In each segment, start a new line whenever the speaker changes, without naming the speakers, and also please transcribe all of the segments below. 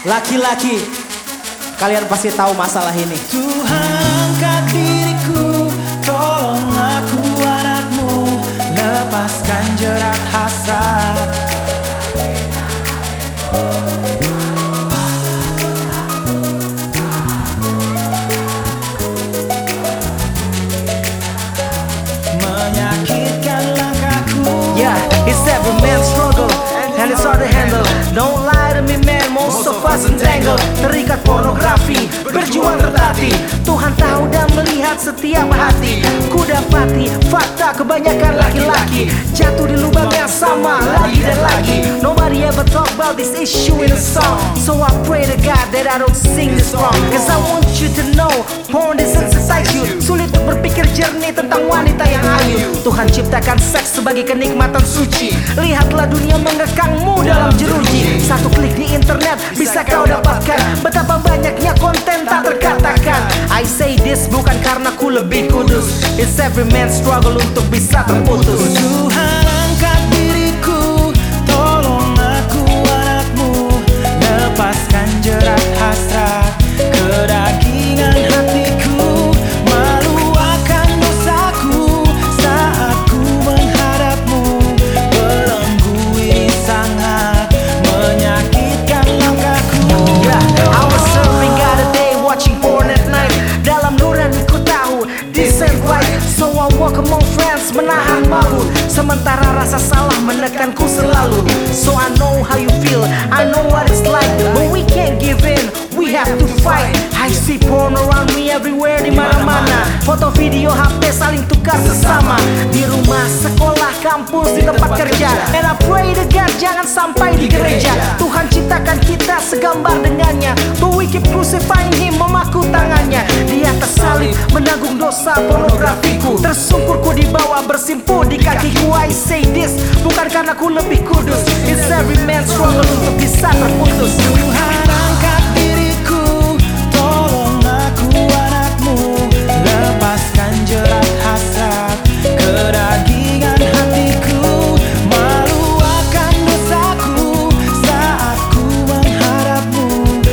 Laki-laki, kalian pasti tahu masalah ini.
Tuhan angkat diriku, tolong aku anakmu, lepaskan jerat hasrat. Menyakitkan langkahku.
Yeah, it's every man's struggle and it's hard to handle. Don't lie to me man, most of us entangled. Terikat pornografi, berjuang tertatih. Tuhan tahu dan melihat setiap hati. Ku dapati fakta kebanyakan laki-laki jatuh di lubang yang sama lagi dan lagi. Nobody ever talk about this issue in a song. So I pray to God that I don't sing this wrong. Cause I want you to know porn desensitize you. Sulit untuk berpikir jernih tentang wanita yang ayu. Tuhan ciptakan seks sebagai kenikmatan suci. Lihatlah dunia mengekangmu dalam jeruji. Satu klik di internet bisa kau dapatkan betapa banyaknya konten tak terkatakan. I say this bukan karena ku lebih kudus. It's every man's struggle untuk bisa terputus.
Tuhan angkat diriku, tolong aku anakmu, lepaskan jerat hasrat kedagingan hatiku. Malu akan dosaku saat ku menghadapmu, belenggu ini sangat menyakitkan langkahku.
Yeah, I was serving God a day, watching porn at night. Dalam nurani ku tahu this ain't right. So I walk among friends, menahan malu. Sementara rasa salah menekanku selalu. So I know how you feel, I know what it's like. But we can't give in, we have to fight. I see porn around me everywhere, di mana-mana. Foto, video, HP saling tukar sesama. Di rumah, sekolah, kampus, di tempat kerja. And I pray to God jangan sampai di gereja. Tuhan ciptakan kita segambar dengannya, but we keep crucifying him, memaku tangannya. Di atas salib menanggung dosa pornografiku. Tersungkurku di bawah, bersimpu di kakiku. I say this bukan karena ku lebih kudus. It's every man's struggle untuk bisa terputus.
Tuhan angkat diriku, tolong aku anakmu, lepaskan jerat hasrat kedagingan hatiku. Malu akan dosaku saat ku menghadapmu,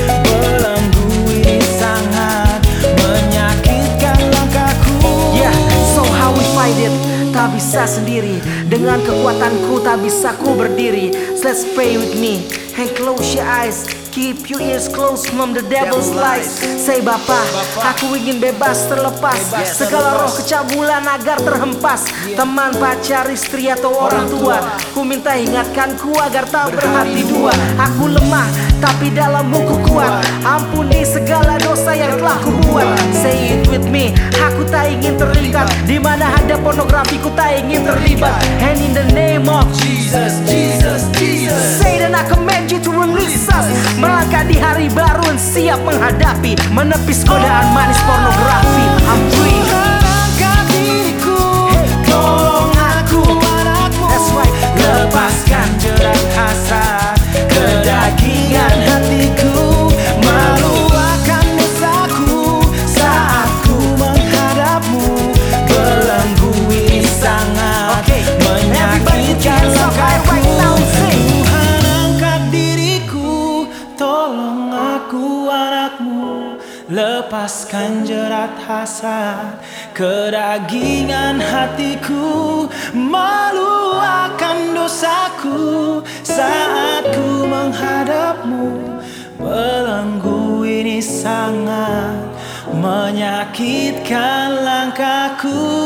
belenggu ini sangat menyakitkan langkahku.
Yeah, so how we fight it? Tak bisa sendiri, dengan kekuatanku tak bisa ku berdiri. So let's pray with me and close your eyes. Keep your ears closed from the devil's lies. Say Bapa, aku ingin bebas terlepas segala roh kecabulan agar terhempas. Teman, pacar, istri atau orang tua, ku minta ingatkanku agar tak berhati dua. Aku lemah tapi dalammu ku kuat. Ampuni segala dosa yang telah ku buat. Say it with me, aku tak ingin terikat di mana ada pornografi, ku tak ingin terlibat. And in the name of
Jesus, Jesus, Jesus.
Satan, I command you to release us. Melangkah di hari baru dan siap menghadapi, menepis godaan manis pornografi. I'm free.
Angkat diriku, tolong aku anakmu,
That's right.
lepaskan jerat hasrat kedagingan hatiku. Malu akan dosaku saat ku menghadapmu, belenggu ini sangat menyakitkan langkahku. Tuhan angkat diriku, tolong aku anakmu, lepaskan jerat hasrat kedagingan hatiku. Malu akan dosaku saat ku menghadapmu, belenggu ini sangat menyakitkan langkahku.